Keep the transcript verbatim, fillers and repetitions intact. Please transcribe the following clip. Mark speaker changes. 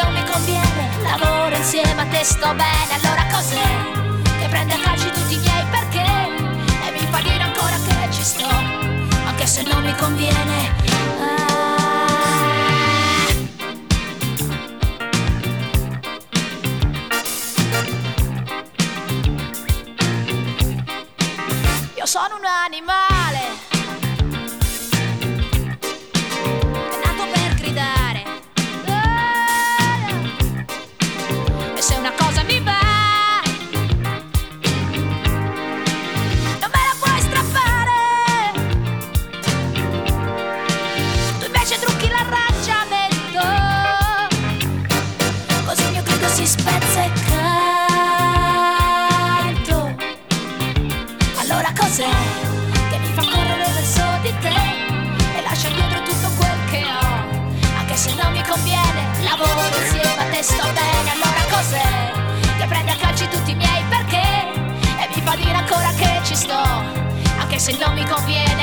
Speaker 1: non mi conviene, lavoro insieme a te, sto bene. Allora cos'è che prende a calci tutti i miei perché? E mi fa dire ancora che ci sto, anche se non mi conviene. ah. Io sono un animale si spezza e canto. Allora cos'è che mi fa correre verso di te e lascia dietro tutto quel che ho, anche se non mi conviene, lavoro insieme a te, sto bene. Allora cos'è che prende a calci tutti i miei perché e mi fa dire ancora che ci sto, anche se non mi conviene.